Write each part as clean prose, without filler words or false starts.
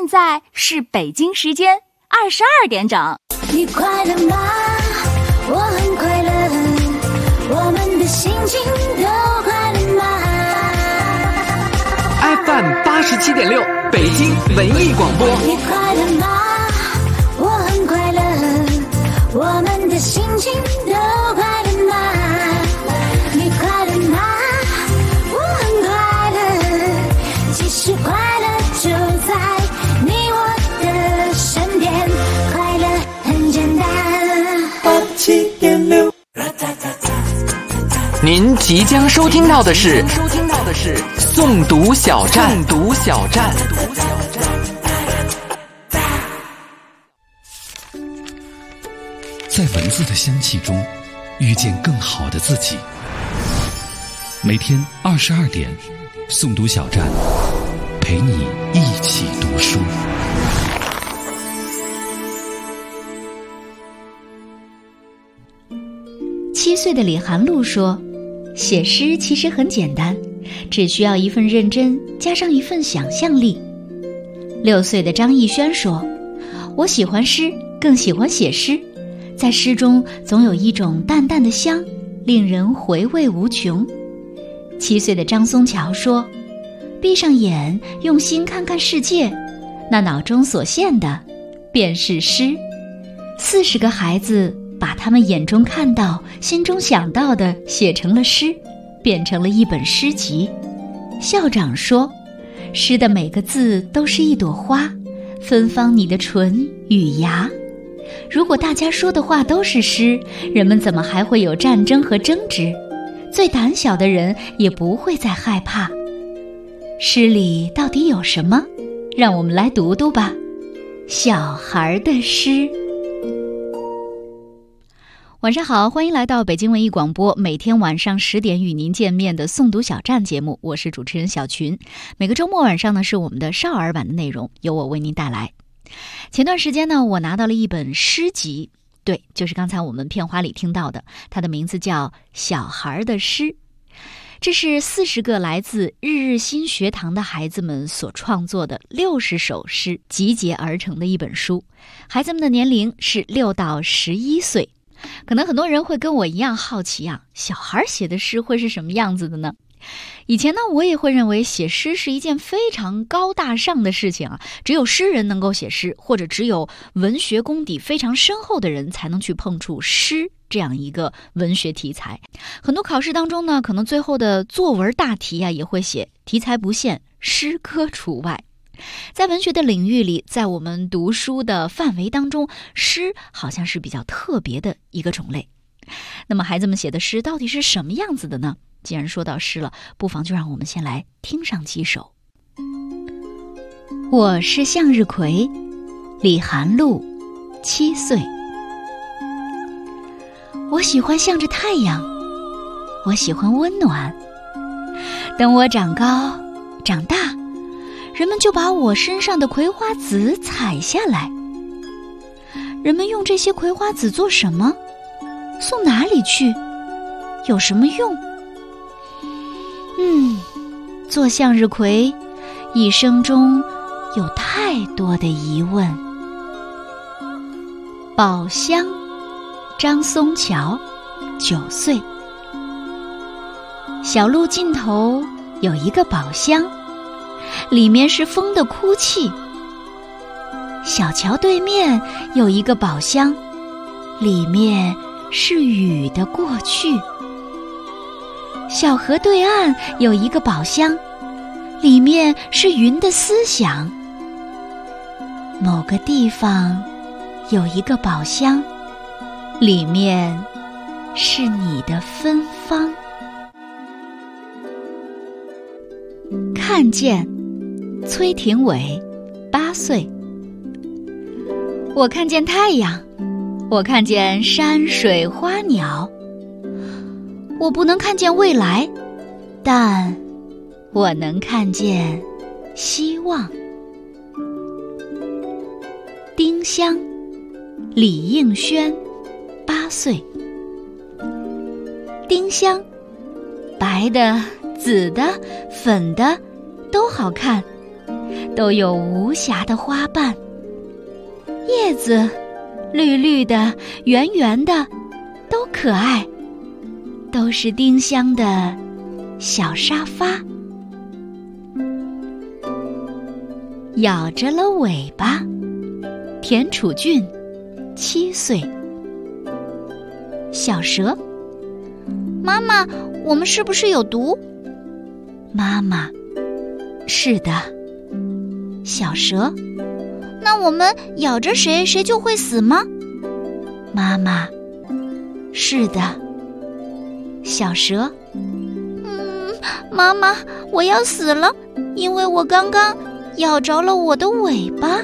现在是北京时间22点整。 你快乐吗？我很快乐，我们的心情都快乐吗？ FM 87.6北京文艺广播。 你快乐吗？我很快乐，我们的心情都快乐吗？你快乐吗？我很快乐，其实快乐就在你我的身边，快乐很简单。87.6。 您即将收听到的是诵读小站。 在文字的香气中遇见更好的自己。每天22点，诵读小站陪你一起读书。 7岁的李涵露说，写诗其实很简单，只需要一份认真加上一份想象力。6岁的张艺轩说，我喜欢诗，更喜欢写诗，在诗中总有一种淡淡的香，令人回味无穷。7岁的张松桥说，闭上眼，用心看看世界，那脑中所现的便是诗。40个孩子把他们眼中看到、心中想到的写成了诗，变成了一本诗集。校长说，诗的每个字都是一朵花，芬芳你的唇与牙。如果大家说的话都是诗，人们怎么还会有战争和争执？最胆小的人也不会再害怕。诗里到底有什么？让我们来读读吧。小孩的诗。晚上好，欢迎来到北京文艺广播，每天晚上10点与您见面的诵读小站节目，我是主持人小群。每个周末晚上呢，是我们的少儿版的内容，由我为您带来。前段时间呢，我拿到了一本诗集，对，就是刚才我们片花里听到的，它的名字叫《小孩的诗》。这是40个来自日日新学堂的孩子们所创作的60首诗集结而成的一本书，孩子们的年龄是6到11岁。可能很多人会跟我一样好奇啊，小孩写的诗会是什么样子的呢？以前呢，我也会认为写诗是一件非常高大上的事情啊，只有诗人能够写诗，或者只有文学功底非常深厚的人才能去碰触诗这样一个文学题材。很多考试当中呢，可能最后的作文大题啊也会写题材不限，诗歌除外。在文学的领域里，在我们读书的范围当中，诗好像是比较特别的一个种类。那么孩子们写的诗到底是什么样子的呢？既然说到诗了，不妨就让我们先来听上几首。我是向日葵，李涵露，7岁。我喜欢向着太阳，我喜欢温暖。等我长高长大，人们就把我身上的葵花籽采下来。人们用这些葵花籽做什么？送哪里去？有什么用？做向日葵，一生中有太多的疑问。宝箱，张松桥，9岁。小路尽头有一个宝箱，里面是风的哭泣。小桥对面有一个宝箱，里面是雨的过去。小河对岸有一个宝箱，里面是云的思想。某个地方有一个宝箱，里面是你的芬芳。看见，崔廷伟，8岁。我看见太阳，我看见山水花鸟。我不能看见未来，但我能看见希望。丁香，李应轩，8岁。丁香，白的、紫的、粉的都好看， 都有无瑕的花瓣，叶子绿绿的、圆圆的，都可爱，都是丁香的小沙发。咬着了尾巴，田楚俊7岁。小蛇， 妈妈，我们是不是有毒？ 妈妈，是的。小蛇， 那我们咬着谁，谁就会死吗？ 妈妈，是的。小蛇， 妈妈，我要死了，因为我刚刚咬着了我的尾巴。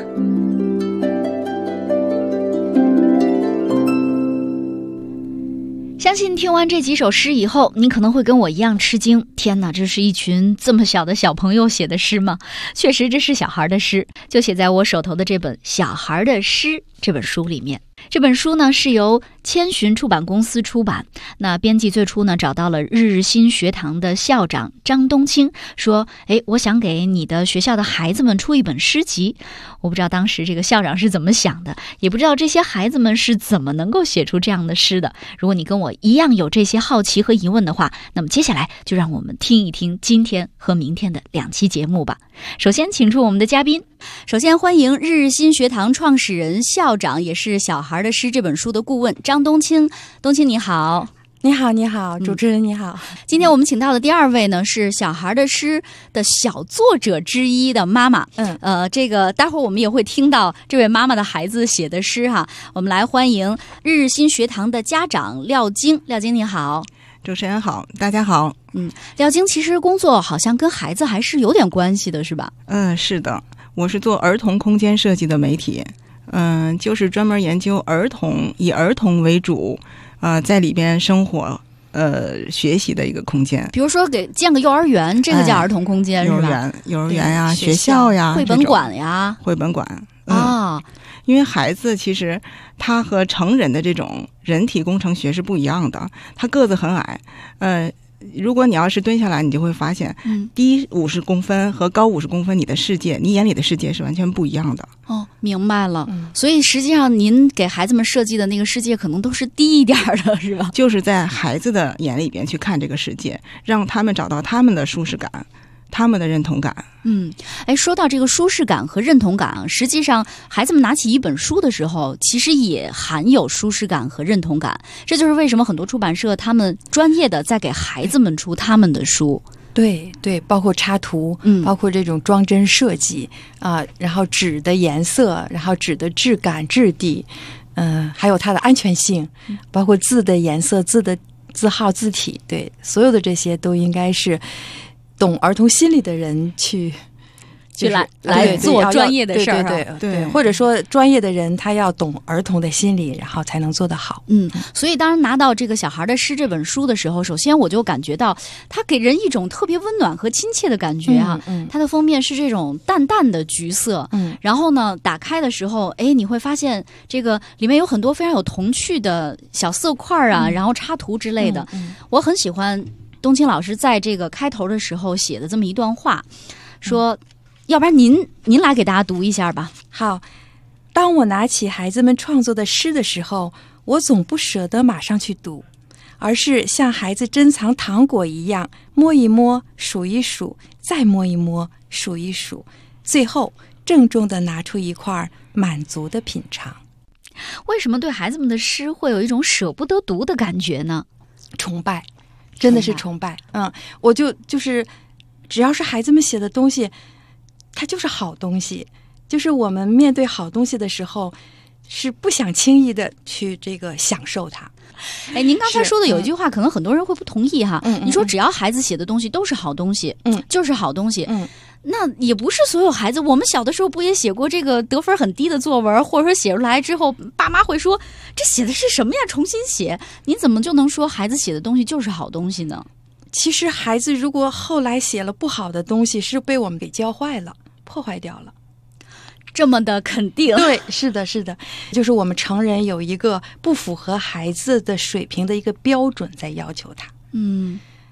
相信听完这几首诗以后，你可能会跟我一样吃惊。天哪，这是一群这么小的小朋友写的诗吗？确实，这是小孩的诗，就写在我手头的这本《小孩的诗》这本书里面。这本书呢是由千寻出版公司出版，那编辑最初呢找到了日日新学堂的校长张冬青，说我想给你的学校的孩子们出一本诗集。我不知道当时这个校长是怎么想的，也不知道这些孩子们是怎么能够写出这样的诗的。如果你跟我一样有这些好奇和疑问的话，那么接下来就让我们听一听今天和明天的2期节目吧。首先请出我们的嘉宾，首先欢迎日日新学堂创始人、校长，也是《小孩的诗》这本书的顾问张冬青。冬青你好。 你好，你好，主持人你好。 今天我们请到的第2位呢是《小孩的诗》的小作者之一的妈妈。这个待会儿我们也会听到这位妈妈的孩子写的诗哈。我们来欢迎日日新学堂的家长廖晶。廖晶你好。 主持人好，大家好。 廖晶其实工作好像跟孩子还是有点关系的，是吧？ 是的，我是做儿童空间设计的媒体，就是专门研究儿童，以儿童为主，在里边生活学习的一个空间。比如说给建个幼儿园，这个叫儿童空间，是吧？幼儿园呀，学校呀，绘本馆呀，绘本馆因为孩子其实他和成人的这种人体工程学是不一样的，他个子很矮，如果你要是蹲下来，你就会发现，低50公分和高50公分，你的世界，你眼里的世界是完全不一样的。 哦，明白了。所以实际上您给孩子们设计的那个世界可能都是低一点的，是吧？ 就是在孩子的眼里边去看这个世界，让他们找到他们的舒适感，他们的认同感。 说到这个舒适感和认同感啊，实际上孩子们拿起一本书的时候，其实也含有舒适感和认同感。这就是为什么很多出版社他们专业的在给孩子们出他们的书。 对对，包括插图，包括这种装帧设计然后纸的颜色，然后纸的质感、质地，还有它的安全性，包括字的颜色、字的字号、字体，对，所有的这些都应该是懂儿童心理的人去来做专业的事儿， 对，或者说专业的人他要懂儿童的心理，然后才能做得好。 所以当然拿到这个《小孩的诗》这本书的时候，首先我就感觉到它给人一种特别温暖和亲切的感觉啊。它的封面是这种淡淡的橘色，然后呢打开的时候，你会发现这个里面有很多非常有童趣的小色块啊，然后插图之类的。我很喜欢冬青老师在这个开头的时候写的这么一段话，说要不然您来给大家读一下吧。 好，当我拿起孩子们创作的诗的时候，我总不舍得马上去读，而是像孩子珍藏糖果一样，摸一摸，数一数，再摸一摸，数一数，最后郑重地拿出一块满足的品尝。 为什么对孩子们的诗会有一种舍不得读的感觉呢？ 崇拜，真的是崇拜。我就是只要是孩子们写的东西，它就是好东西。就是我们面对好东西的时候，是不想轻易的去这个享受它。 您刚才说的有一句话，可能很多人会不同意哈。你说只要孩子写的东西都是好东西，就是好东西。那也不是所有孩子，我们小的时候不也写过这个得分很低的作文，或者说写出来之后，爸妈会说这写的是什么呀？重新写。你怎么就能说孩子写的东西就是好东西呢？ 其实孩子如果后来写了不好的东西，是被我们给教坏了，破坏掉了。 这么的肯定？ 对，是的，是的，就是我们成人有一个不符合孩子的水平的一个标准在要求他。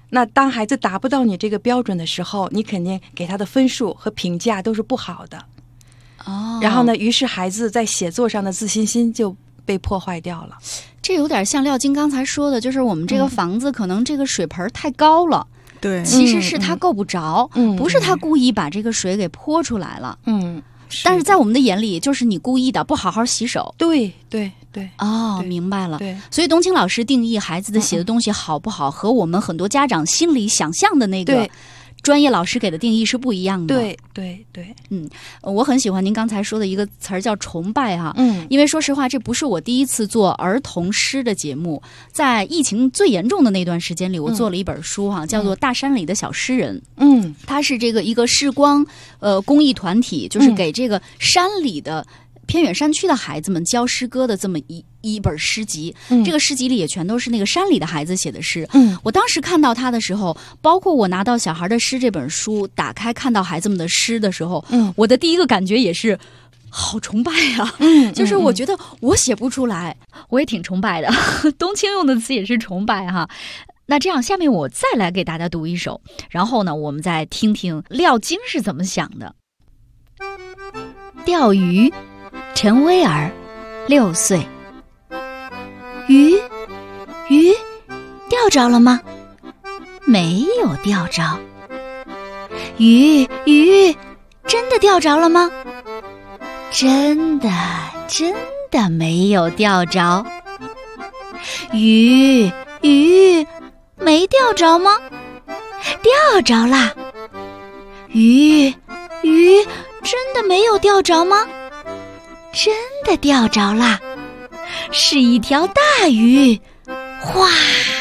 那当孩子达不到你这个标准的时候，你肯定给他的分数和评价都是不好的。然后呢，于是孩子在写作上的自信心就被破坏掉了。 这有点像廖晶刚才说的，就是我们这个房子可能这个水盆太高了， 对， 其实是他够不着，不是他故意把这个水给泼出来了，但是在我们的眼里，就是你故意的，不好好洗手。 对对对， 哦，明白了。 对， 所以冬青老师定义孩子的写的东西好不好，和我们很多家长心里想象的那个专业老师给的定义是不一样的。 对对对， 我很喜欢您刚才说的一个词儿叫崇拜哈，因为说实话，这不是我第一次做儿童诗的节目，在疫情最严重的那段时间里，我做了一本书哈，叫做《大山里的小诗人》。它是这个一个视光公益团体，就是给这个山里的偏远山区的孩子们教诗歌的这么一本诗集。这个诗集里也全都是那个山里的孩子写的诗。我当时看到它的时候，包括我拿到《小孩的诗》这本书，打开看到孩子们的诗的时候，我的第一个感觉也是好崇拜啊！就是我觉得我写不出来，我也挺崇拜的。冬青用的词也是崇拜哈。那这样，下面我再来给大家读一首，然后呢，我们再听听廖晶是怎么想的。钓鱼，陈威尔，6岁。 鱼钓着了吗？没有钓着。鱼真的钓着了吗？真的没有钓着。鱼没钓着吗？钓着啦。鱼真的没有钓着吗？真的钓着啦，是一条大鱼，哗！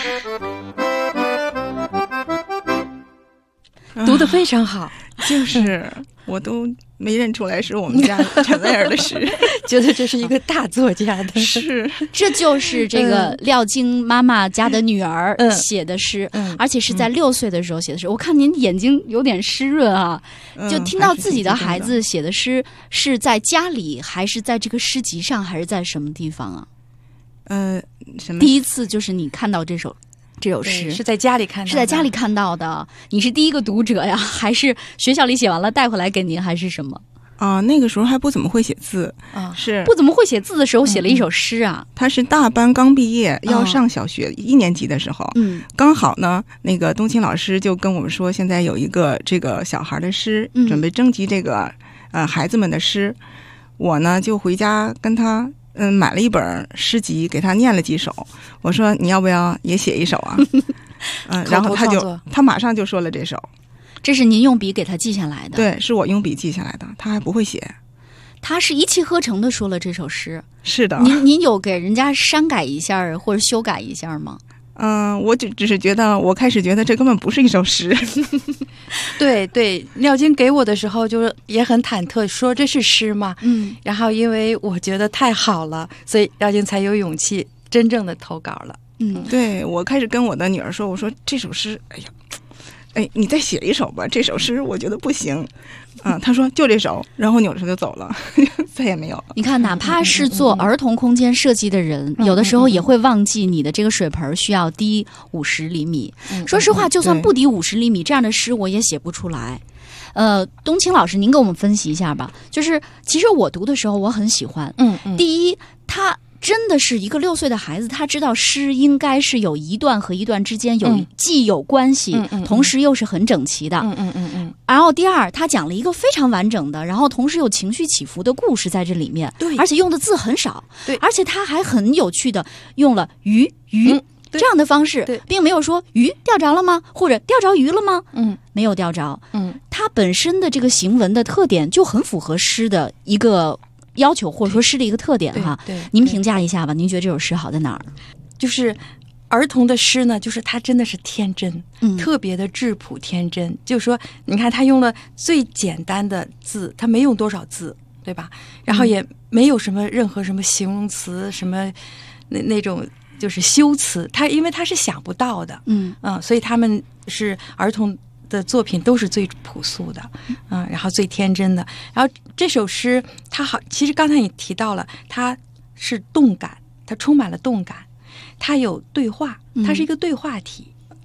读得非常好， 就是我都没认出来是我们家陈威尔的诗， 觉得这是一个大作家的是， 这就是这个廖晶妈妈家的女儿写的诗，而且是在6岁的时候写的诗。我看您眼睛有点湿润啊，就听到自己的孩子写的诗是在家里，还是在这个诗集上，还是在什么地方啊？ 什么？ 第一次就是你看到这首诗是在家里看到的， 是在家里看到的。你是第一个读者呀，还是学校里写完了带回来给您，还是什么？ 那个时候还不怎么会写字是不怎么会写字的时候写了一首诗啊。 他是大班刚毕业，要上小学1年级的时候，刚好呢，那个冬青老师就跟我们说，现在有一个这个小孩的诗，准备征集这个孩子们的诗。我呢就回家跟他买了一本诗集，给他念了几首。我说你要不要也写一首啊？然后他马上就说了这首。 这是您用笔给他记下来的？ 对，是我用笔记下来的，他还不会写。 他是一气呵成的说了这首诗。 是的。 您有给人家删改一下或者修改一下吗？ 我只是觉得，我开始觉得这根本不是一首诗。 对，廖晶给我的时候就是也很忐忑，说这是诗吗？然后因为我觉得太好了，所以廖晶才有勇气真正的投稿了。 对，我开始跟我的女儿说，我说这首诗，你再写一首吧，这首诗我觉得不行。他说就这首，然后扭着头就走了，再也没有了。 你看，哪怕是做儿童空间设计的人，有的时候也会忘记你的这个水盆需要低50厘米。说实话，就算不低50厘米，这样的诗我也写不出来。冬青老师，您给我们分析一下吧。就是其实我读的时候我很喜欢。第一，他真的是一个6岁的孩子，他知道诗应该是有一段和一段之间既有关系，同时又是很整齐的。然后第二，他讲了一个非常完整的，然后同时有情绪起伏的故事在这里面。 对， 而且用的字很少。 对， 而且他还很有趣的用了鱼这样的方式，并没有说鱼钓着了吗，或者钓着鱼了吗？没有钓着。它本身的这个行文的特点就很符合诗的一个要求，或者说诗的一个特点哈。您评价一下吧，您觉得这首诗好在哪儿？ 就是儿童的诗呢，就是他真的是天真，特别的质朴天真。就是说，你看他用了最简单的字，他没用多少字，对吧？然后也没有任何什么形容词，什么那种就是修辞，因为他是想不到的。所以他们是儿童的作品都是最朴素的，然后最天真的。然后这首诗其实刚才你提到了，它是动感，它充满了动感，它有对话，它是一个对话体。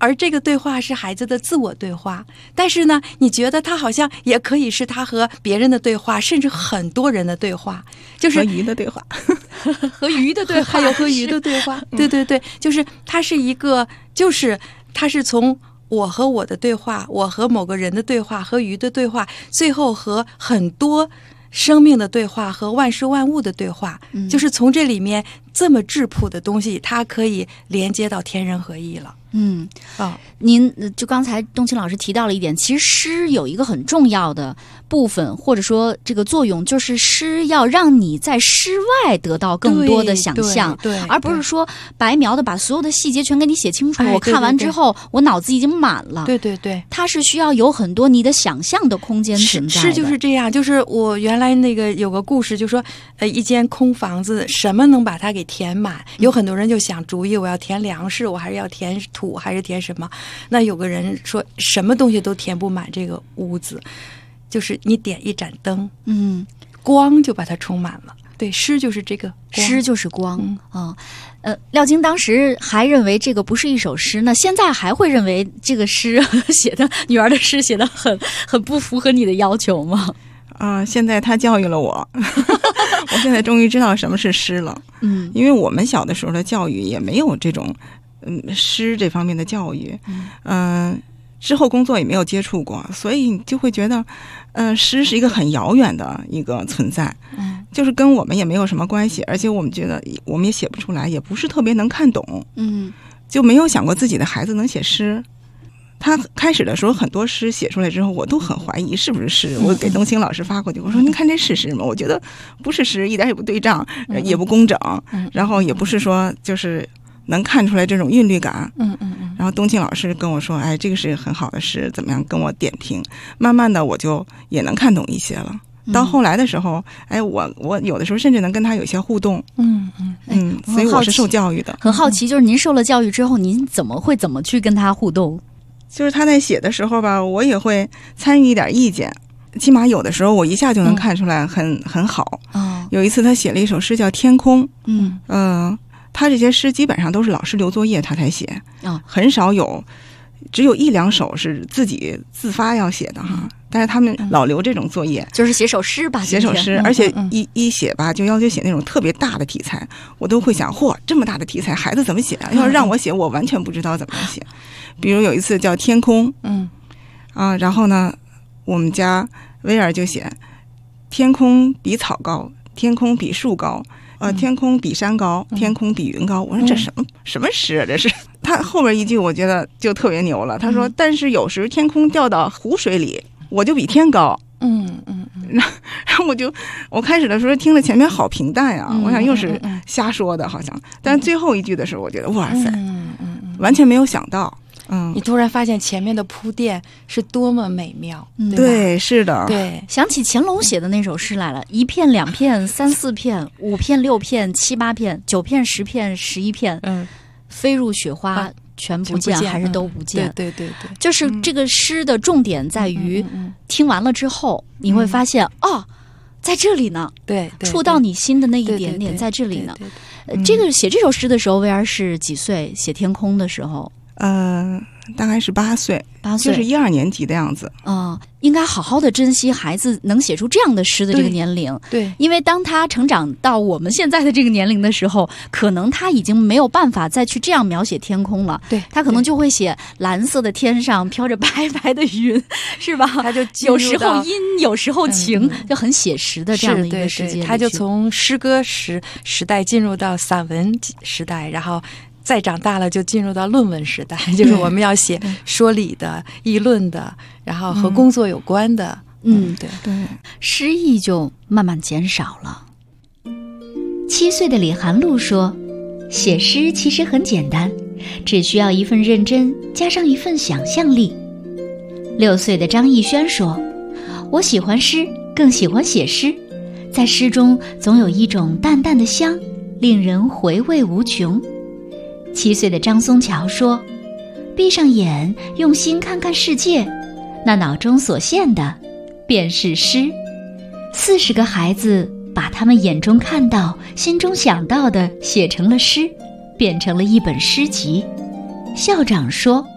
而这个对话是孩子的自我对话，但是呢，你觉得他好像也可以是他和别人的对话，甚至很多人的对话，就是和鱼的对话， 和鱼的对话， 还有和鱼的对话，对对对，就是它是一个，就是它是从我和我的对话，我和某个人的对话，和鱼的对话，最后和很多生命的对话和万事万物的对话，就是从这里面这么质朴的东西，它可以连接到天人合一了。 您就刚才冬青老师提到了一点，其实诗有一个很重要的部分，或者说这个作用，就是诗要让你在诗外得到更多的想象， 对， 而不是说白描的把所有的细节全给你写清楚。我看完之后，我脑子已经满了。 对对对， 它是需要有很多你的想象的空间存在的。 是就是这样，就是我原来那个有个故事，就说一间空房子，什么能把它给填满？有很多人就想主意，我要填粮食，我还是要填土，还是填什么？那有个人说什么东西都填不满这个屋子，就是你点一盏灯，光就把它充满了。对，诗就是这个光， 诗就是光。廖晶当时还认为这个不是一首诗，那现在还会认为这个诗写的女儿的诗写的很不符合你的要求吗？ 现在他教育了我，我现在终于知道什么是诗了。因为我们小的时候的教育也没有这种诗这方面的教育，之后工作也没有接触过，所以你就会觉得诗是一个很遥远的一个存在，就是跟我们也没有什么关系，而且我们觉得我们也写不出来，也不是特别能看懂，就没有想过自己的孩子能写诗。他开始的时候很多诗写出来之后，我都很怀疑是不是诗，我给冬青老师发过去，我说您看这是诗吗？我觉得不是诗，一点也不对仗，也不工整，然后也不是说就是能看出来这种韵律感，然后冬青老师跟我说，哎，这个是很好的诗，怎么样，跟我点评，慢慢的我就也能看懂一些了。到后来的时候，哎，我有的时候甚至能跟他有一些互动，所以我是受教育的。 很好奇，就是您受了教育之后，您怎么去跟他互动？ 就是他在写的时候吧，我也会参与一点意见，起码有的时候我一下就能看出来很好。有一次他写了一首诗叫《天空》，他这些诗基本上都是老师留作业他才写，很少有，只有一两首是自己自发要写的哈。但是他们老留这种作业， 就是写首诗吧， 写首诗，而且一写吧就要求写那种特别大的题材，我都会想，嚯，这么大的题材孩子怎么写啊？要是让我写，我完全不知道怎么写。比如有一次叫《天空》，然后呢，我们家威尔就写天空比草高，天空比树高，天空比山高，天空比云高。我说这什么诗啊？这是。他后边一句我觉得就特别牛了，他说，但是有时天空掉到湖水里，我就比天高。然后我开始的时候听了前面好平淡呀，我想又是瞎说的，好像。但是最后一句的时候，我觉得哇塞，完全没有想到。 你突然发现前面的铺垫是多么美妙， 对，是的， 对。 想起乾隆写的那首诗来了，1片2片3 4片5片6片7 8片9片10片11片，飞入雪花全不见，还是都不见。 对， 就是这个诗的重点在于，听完了之后你会发现，在这里呢， 对， 触到你心的那一点点在这里呢。这个写这首诗的时候，威尔是几岁？写天空的时候？ 大概是8岁，就是1、2年级的样子。 应该好好的珍惜孩子能写出这样的诗的这个年龄。 对， 因为当他成长到我们现在的这个年龄的时候，可能他已经没有办法再去这样描写天空了。 对， 他可能就会写蓝色的天上飘着白白的云，是吧？ 他就有时候阴，有时候晴，就很写实的这样的一个世界。 他就从诗歌时代进入到散文时代，然后再长大了就进入到论文时代，就是我们要写说理的、议论的，然后和工作有关的。对， 诗意就慢慢减少了。7岁的李寒露说，写诗其实很简单，只需要一份认真加上一份想象力。6岁的张艺轩说，我喜欢诗，更喜欢写诗，在诗中总有一种淡淡的香，令人回味无穷。7岁的张松桥说，闭上眼，用心看看世界，那脑中所现的便是诗。40个孩子把他们眼中看到、心中想到的写成了诗，变成了一本诗集。校长说，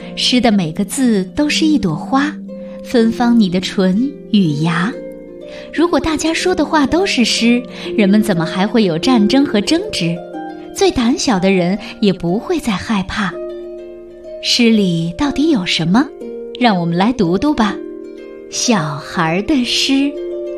诗的每个字都是一朵花，芬芳你的唇与牙。如果大家说的话都是诗，人们怎么还会有战争和争执？最胆小的人也不会再害怕。诗里到底有什么？让我们来读读吧。小孩的诗。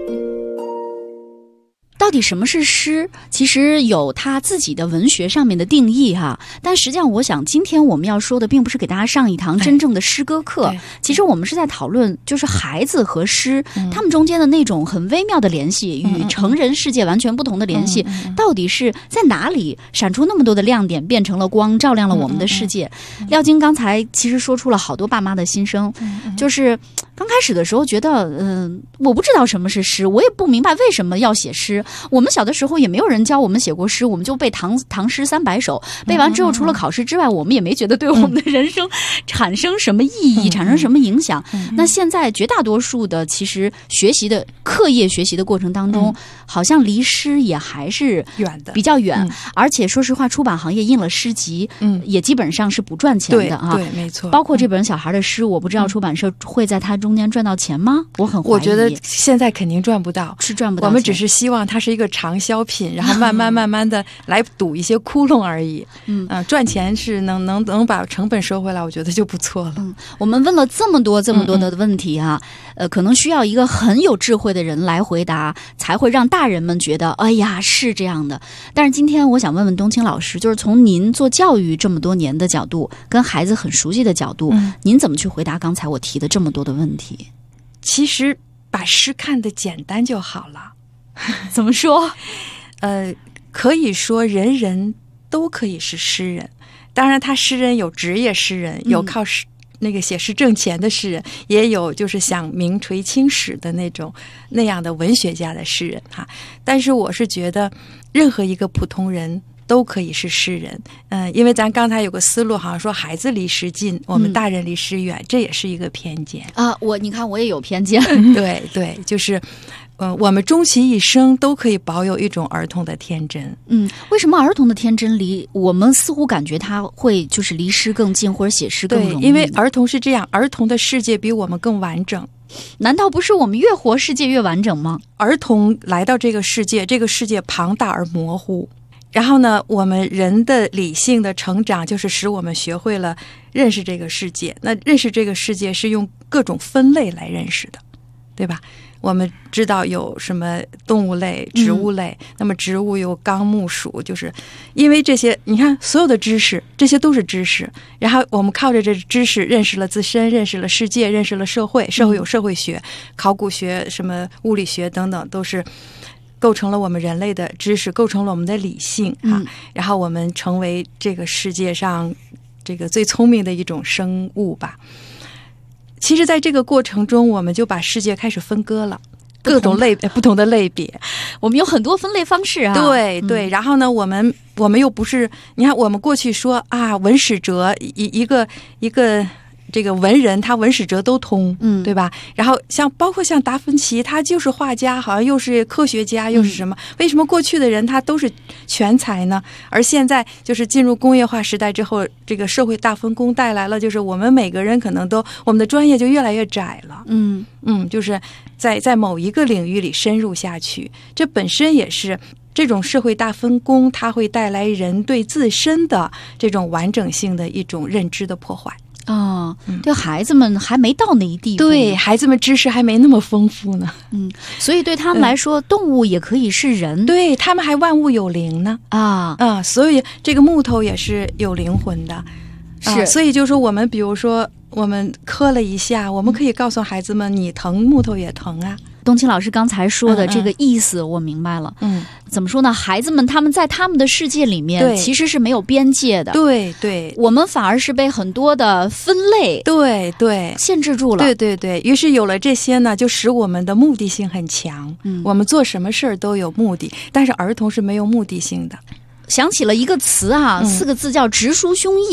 到底什么是诗？其实有它自己的文学上面的定义哈，但实际上我想今天我们要说的并不是给大家上一堂真正的诗歌课，其实我们是在讨论就是孩子和诗他们中间的那种很微妙的联系，与成人世界完全不同的联系，到底是在哪里闪出那么多的亮点，变成了光，照亮了我们的世界。廖晶刚才其实说出了好多爸妈的心声，就是刚开始的时候觉得我不知道什么是诗，我也不明白为什么要写诗。我们小的时候也没有人教我们写过诗，我们就背唐诗300首，背完之后除了考试之外，我们也没觉得对我们的人生产生什么意义，产生什么影响。那现在绝大多数的其实课业学习的过程当中，好像离诗也还是比较远，而且说实话，出版行业印了诗集，也基本上是不赚钱的啊。 对，没错。 包括这本小孩的诗，我不知道出版社会在它中间赚到钱吗？我很怀疑。 我觉得现在肯定赚不到， 是赚不到钱。 我们只是希望它是一个长销品，然后慢慢的来堵一些窟窿而已。赚钱是能把成本收回来，我觉得就不错了。 我们问了这么多的问题啊，可能需要一个很有智慧的人来回答，才会让大人们觉得哎呀是这样的。但是今天我想问问冬青老师，就是从您做教育这么多年的角度，跟孩子很熟悉的角度，您怎么去回答刚才我提的这么多的问题？ 其实把诗看得简单就好了。 怎么说？ 可以说人人都可以是诗人。当然他诗人有职业诗人，有靠诗那个写诗挣钱的诗人，也有就是想名垂青史的那样的文学家的诗人哈。但是我是觉得任何一个普通人都可以是诗人。因为咱刚才有个思路好像说孩子离诗近，我们大人离诗远，这也是一个偏见啊。你看我也有偏见。 对，就是我们终其一生都可以保有一种儿童的天真。 为什么儿童的天真我们似乎感觉他会就是离诗更近，或者写诗更容易？ 对，因为儿童是这样，儿童的世界比我们更完整。 难道不是我们越活世界越完整吗？ 儿童来到这个世界庞大而模糊。然后呢，我们人的理性的成长就是使我们学会了认识这个世界。那认识这个世界是用各种分类来认识的，对吧？我们知道有什么动物类、植物类，那么植物有纲目属，就是因为这些，你看所有的知识，这些都是知识。然后我们靠着这知识认识了自身，认识了世界，认识了社会。社会有社会学、考古学、什么物理学等等，都是构成了我们人类的知识，构成了我们的理性啊。然后我们成为这个世界上这个最聪明的一种生物吧。其实在这个过程中，我们就把世界开始分割了，各种不同的类别， 我们有很多分类方式啊。 对，然后呢，我们又不是，你看我们过去说啊，文史哲一个这个文人，他文史哲都通，对吧？然后包括像达芬奇，他就是画家，好像又是科学家，又是什么？为什么过去的人他都是全才呢？而现在就是进入工业化时代之后，这个社会大分工带来了，就是我们每个人可能我们的专业就越来越窄了。就是在某一个领域里深入下去，这本身也是这种社会大分工，它会带来人对自身的这种完整性的一种认知的破坏。 对孩子们还没到那一地步， 对孩子们知识还没那么丰富呢。 所以对他们来说，动物也可以是人， 对他们还万物有灵呢。所以这个木头也是有灵魂的。是，所以就是说我们比如说我们磕了一下，我们可以告诉孩子们，你疼，木头也疼啊。 冬青老师刚才说的这个意思我明白了。怎么说呢？孩子们他们在他们的世界里面其实是没有边界的。 对， 我们反而是被很多的分类对限制住了。 对，于是有了这些呢，就使我们的目的性很强。我们做什么事儿都有目的，但是儿童是没有目的性的。 想起了一个词啊，4个字叫直抒胸臆。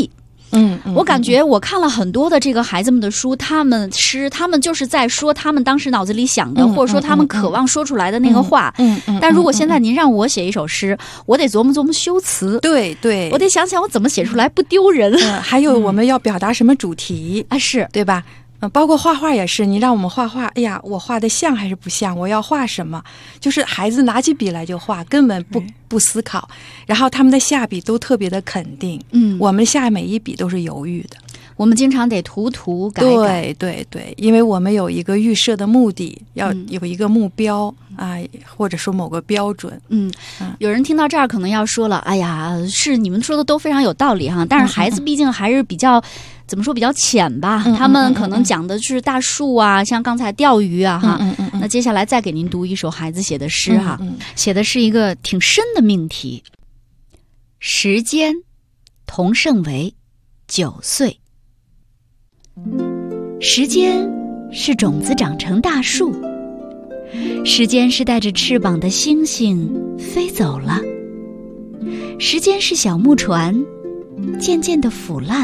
我感觉我看了很多的这个孩子们的书，他们就是在说他们当时脑子里想的，或者说他们渴望说出来的那个话。但如果现在您让我写一首诗，我得琢磨琢磨修辞， 对， 我得想想我怎么写出来不丢人。 还有我们要表达什么主题啊？是对吧？包括画画也是，你让我们画画，哎呀，我画的像还是不像？我要画什么？就是孩子拿起笔来就画，根本不思考，然后他们的下笔都特别的肯定。我们下每一笔都是犹豫的， 我们经常得涂改改。 对，因为我们有一个预设的目的，要有一个目标啊，或者说某个标准。 有人听到这儿可能要说了，哎呀，是你们说的都非常有道理哈，但是孩子毕竟还是比较。怎么说比较浅吧，他们可能讲的是大树啊，像刚才钓鱼啊哈。那接下来再给您读一首孩子写的诗哈，写的是一个挺深的命题。时间，童胜维，9岁。时间是种子长成大树，时间是带着翅膀的星星飞走了，时间是小木船渐渐地腐烂。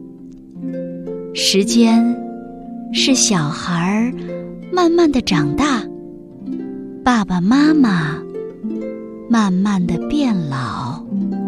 时间是小孩慢慢的长大，爸爸妈妈慢慢的变老。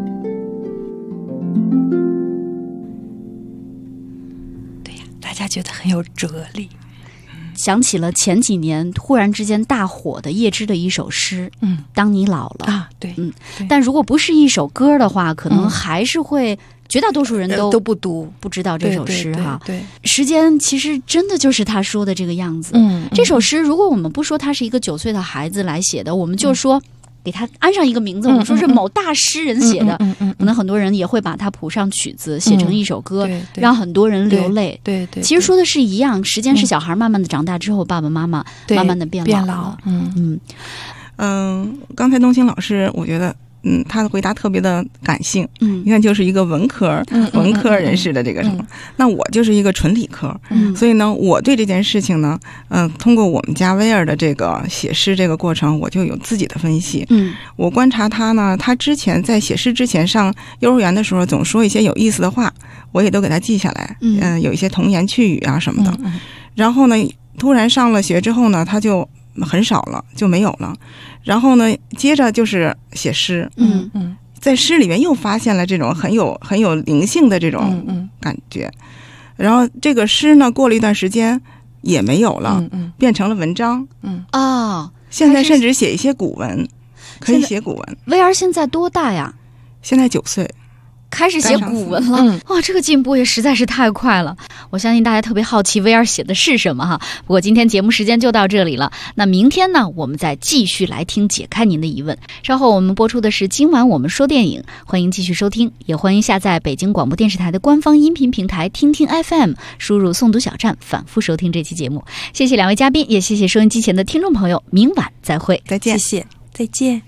对呀，大家觉得很有哲理。 想起了前几年忽然之间大火的叶芝的一首诗，当你老了啊，对， 但如果不是一首歌的话，可能还是会绝大多数人都不读， 不知道这首诗哈。 对， 时间其实真的就是他说的这个样子。这首诗如果我们不说他是一个9岁的孩子来写的，我们就说给他安上一个名字，我们说是某大诗人写的，可能很多人也会把它谱上曲子，写成一首歌，让很多人流泪。 对， 其实说的是一样，时间是小孩慢慢的长大之后，爸爸妈妈慢慢的变老。 刚才冬青老师，我觉得。他的回答特别的感性，你看就是一个文科人士的这个什么，那我就是一个纯理科，所以呢，我对这件事情呢，通过我们家威尔的这个写诗这个过程，我就有自己的分析。我观察他呢，他之前在写诗之前上幼儿园的时候，总说一些有意思的话，我也都给他记下来，有一些童言趣语啊什么的。然后呢，突然上了学之后呢，他就很少了，就没有了。然后呢，接着就是写诗，在诗里面又发现了这种很有灵性的这种感觉。然后这个诗呢，过了一段时间也没有了，变成了文章。现在甚至写一些古文，可以写古文。 威尔现在多大呀？ 现在9岁。 开始写古文了，哇，这个进步也实在是太快了。我相信大家特别好奇威尔写的是什么哈。不过今天节目时间就到这里了，那明天呢，我们再继续来听解开您的疑问。稍后我们播出的是今晚我们说电影，欢迎继续收听，也欢迎下载北京广播电视台的官方音频平台听听 FM， 输入诵读小站反复收听这期节目。谢谢两位嘉宾，也谢谢收音机前的听众朋友，明晚再会， 再见， 谢谢，再见。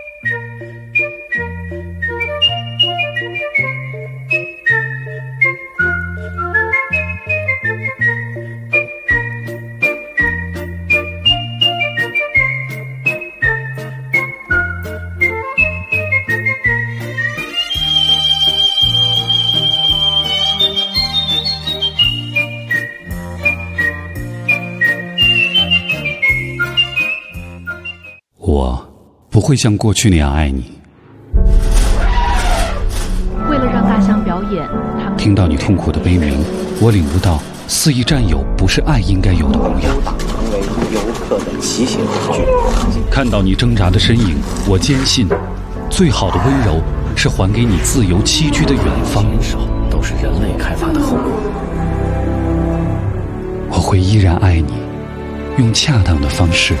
我不会像过去那样爱你。 为了让大象表演， 听到你痛苦的悲鸣，我领悟到肆意占有不是爱应该有的模样。 成为游客的骑行工具。 看到你挣扎的身影，我坚信，最好的温柔是还给你自由栖居的远方。 都是人类开发的后果。 我会依然爱你，用恰当的方式。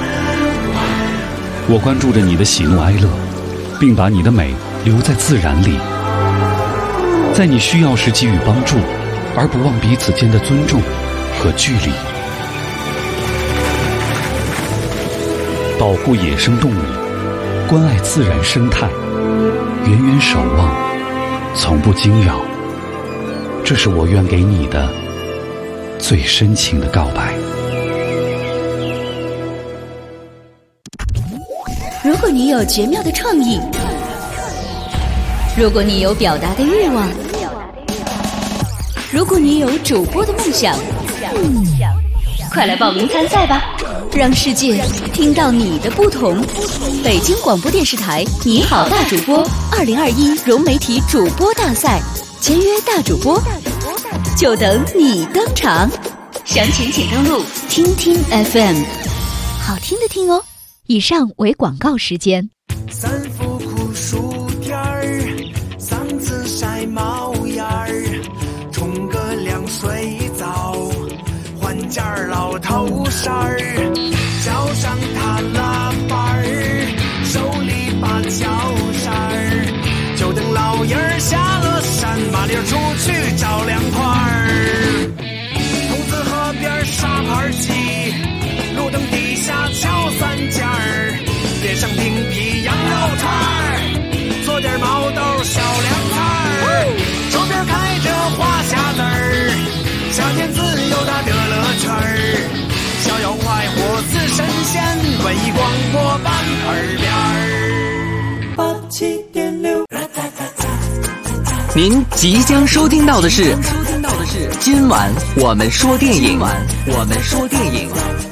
我关注着你的喜怒哀乐，并把你的美留在自然里，在你需要时给予帮助，而不忘彼此间的尊重和距离。保护野生动物，关爱自然生态，远远守望，从不惊扰，这是我愿给你的最深情的告白。 如果你有绝妙的创意，如果你有表达的欲望， 如果你有主播的梦想，快来报名参赛吧，让世界听到你的不同。北京广播电视台你好大主播2021融媒体主播大赛，签约大主播，就等你登场。详情请登录听听 FM， 好听的听哦。 以上为广告时间。 三伏酷暑天儿，嗓子晒冒烟儿，冲个凉水澡，换件老头衫儿，脚上踏拉板儿，手里把脚扇儿，就等老爷儿下了山，麻利儿出去找凉快儿。兔子河边沙盘棋，路灯底下敲三尖儿，点上冰皮羊肉串儿，做点毛豆小凉菜儿，周边开着花匣子儿，夏天自由的乐乐圈儿，逍遥快活似神仙，文艺广播伴耳边儿。87.6， 您即将收听到的是今晚我们说电影。